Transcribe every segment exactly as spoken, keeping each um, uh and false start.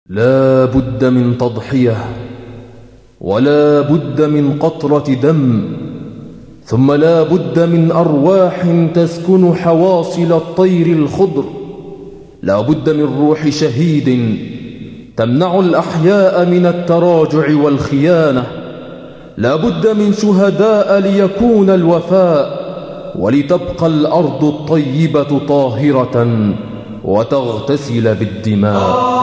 لا بد من تضحية، ولا بد من قطرة دم، ثم لا بد من أرواح تسكن حواصل الطير الخضر. لا بد من روح شهيد تمنع الأحياء من التراجع والخيانة. لا بد من شهداء ليكون الوفاء، ولتبقى الأرض الطيبة طاهرة وتغتسل بالدماء.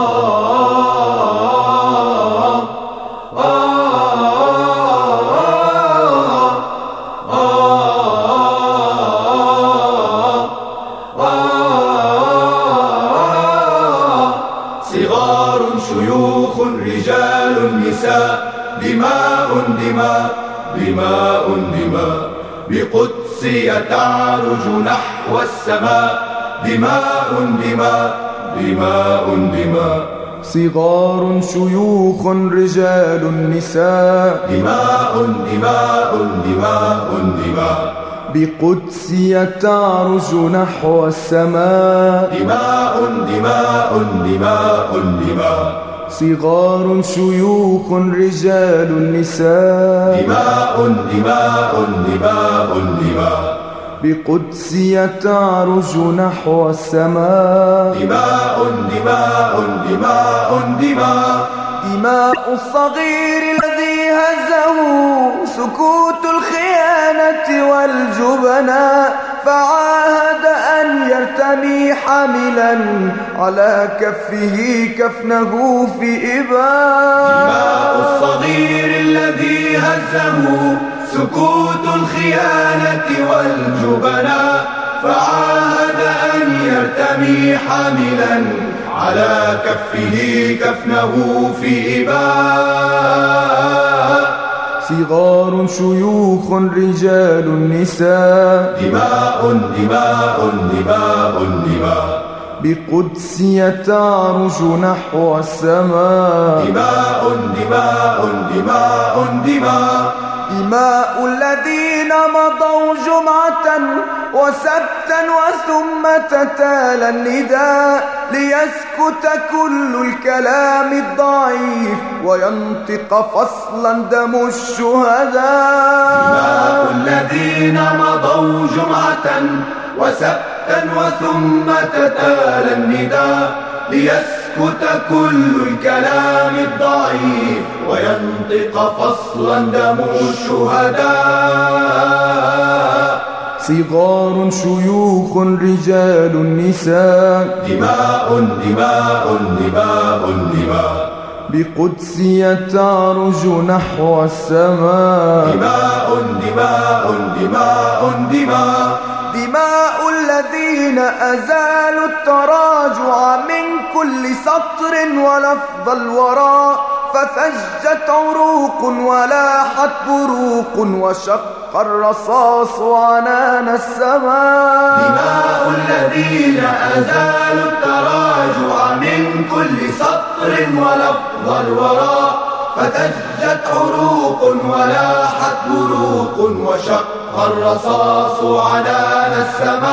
صغار شيوخ رجال نساء، دماء دماء دماء دماء بقدسية تعرج نحو السماء. دماء دماء دماء دماء صغار شيوخ رجال نساء، دماء دماء دماء دماء بقدسية تعرج نحو السماء. دماء دماء دماء دماء صغار شيوخ رجال نساء، دماء دماء دماء دماء بقدسية تعرج نحو السماء. دماء دماء دماء دماء دماء الصغير الذي هزه سكوت الخيانة والجبناء، فعاهد أن يرتمي حاملا على كفه كفنه في إباء. دماء الصغير الذي هزه سكوت الخيانة والجبناء، فعاهد أن يرتمي حاملا على كفه كفنه في إباء. صغار شيوخ رجال نساء، دماء دماء دماء دماء بقدسية تعرج نحو السماء. دماء دماء دماء دماء دماء الذين مضوا جمعة وسبتا وثم تتالى النداء، ليسكت كل الكلام الضعيف وينطق فصلا دم الشهداء. دماء الذين مضوا جمعة وسبتا وثم تتالى النداء، ليسكت كل الكلام الضعيف وينطق فصلا دم الشهداء. صغار شيوخ رجال نساء، دماء دماء دماء دماء بقدسية تعرج نحو السماء. دماء دماء دماء دماء دماء الذين أزالوا التراجع من كل سطر ولفظ الوراء، ففجت عروق ولاحت بروق وشق الرصاص عنان السماء. دماء الذين أزالوا التراجع من كل سطر ولفظ الوراء، فتجت عروق ولاحت بروق وشق الرصاص عنان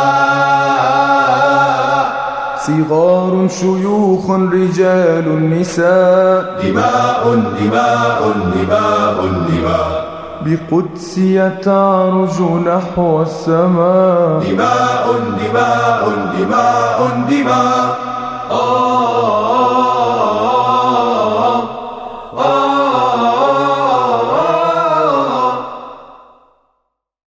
السماء. صغار شيوخ رجال نساء، دماء دماء دماء دماء بقدسية تعرج نحو السماء. دماء دماء دماء دماء